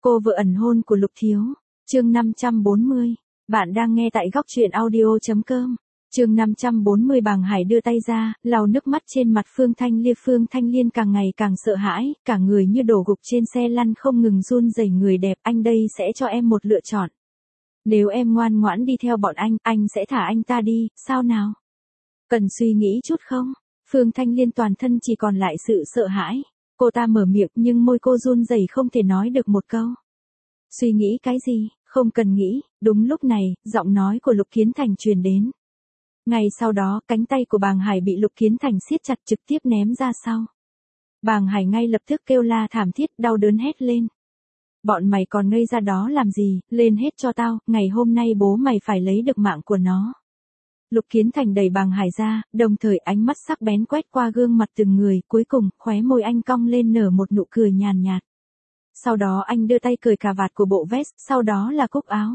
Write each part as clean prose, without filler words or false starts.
Cô vợ ẩn hôn của Lục Thiếu. Chương 540. Bạn đang nghe tại góc truyện audio.com. Chương 540. Bàng Hải đưa tay ra, lau nước mắt trên mặt Phương Thanh Liên. Phương Thanh Liên càng ngày càng sợ hãi, cả người như đổ gục trên xe lăn không ngừng run rẩy. Người đẹp, anh đây sẽ cho em một lựa chọn. Nếu em ngoan ngoãn đi theo bọn anh sẽ thả anh ta đi, sao nào? Cần suy nghĩ chút không? Phương Thanh Liên toàn thân chỉ còn lại sự sợ hãi. Cô ta mở miệng nhưng môi cô run rẩy không thể nói được một câu. Suy nghĩ cái gì? Không cần nghĩ. Đúng lúc này, giọng nói của Lục Kiến Thành truyền đến. Ngay sau đó, cánh tay của Bàng Hải bị Lục Kiến Thành siết chặt trực tiếp ném ra sau. Bàng Hải ngay lập tức kêu la thảm thiết, đau đớn hét lên. Bọn mày còn ngây ra đó làm gì, lên hết cho tao, ngày hôm nay bố mày phải lấy được mạng của nó. Lục Kiến Thành đẩy Bàng Hải ra, đồng thời ánh mắt sắc bén quét qua gương mặt từng người, cuối cùng, khóe môi anh cong lên nở một nụ cười nhàn nhạt. Sau đó anh đưa tay cởi cà vạt của bộ vest, sau đó là cúc áo.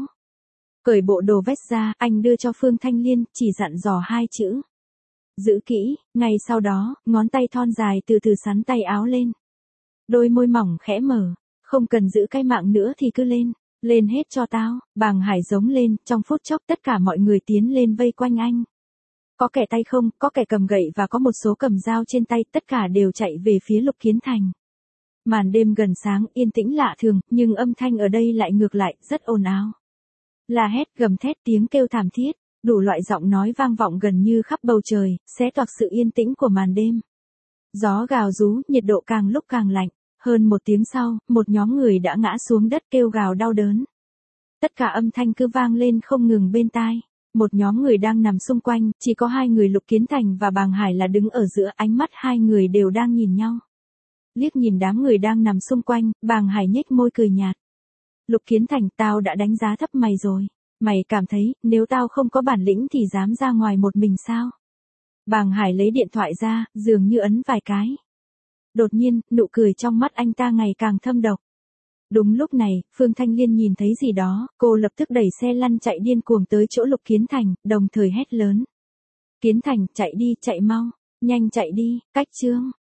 Cởi bộ đồ vest ra, anh đưa cho Phương Thanh Liên, chỉ dặn dò hai chữ. Giữ kỹ, ngay sau đó, ngón tay thon dài từ từ sắn tay áo lên. Đôi môi mỏng khẽ mở, không cần giữ cái mạng nữa thì cứ lên, lên hết cho tao. Bàng Hải giống lên, trong phút chốc tất cả mọi người tiến lên vây quanh anh. Có kẻ tay không, có kẻ cầm gậy và có một số cầm dao trên tay, tất cả đều chạy về phía Lục Kiến Thành. Màn đêm gần sáng, yên tĩnh lạ thường, nhưng âm thanh ở đây lại ngược lại, rất ồn ào. La hét, gầm thét, tiếng kêu thảm thiết, đủ loại giọng nói vang vọng gần như khắp bầu trời, xé toạc sự yên tĩnh của màn đêm. Gió gào rú, nhiệt độ càng lúc càng lạnh. Hơn một tiếng sau, một nhóm người đã ngã xuống đất kêu gào đau đớn. Tất cả âm thanh cứ vang lên không ngừng bên tai. Một nhóm người đang nằm xung quanh, chỉ có hai người Lục Kiến Thành và Bàng Hải là đứng ở giữa, ánh mắt hai người đều đang nhìn nhau. Liếc nhìn đám người đang nằm xung quanh, Bàng Hải nhếch môi cười nhạt. Lục Kiến Thành, tao đã đánh giá thấp mày rồi. Mày cảm thấy, nếu tao không có bản lĩnh thì dám ra ngoài một mình sao? Bàng Hải lấy điện thoại ra, dường như ấn vài cái. Đột nhiên, nụ cười trong mắt anh ta ngày càng thâm độc. Đúng lúc này, Phương Thanh Liên nhìn thấy gì đó, cô lập tức đẩy xe lăn chạy điên cuồng tới chỗ Lục Kiến Thành, đồng thời hét lớn. Kiến Thành, chạy đi, chạy mau, nhanh chạy đi, cách chương.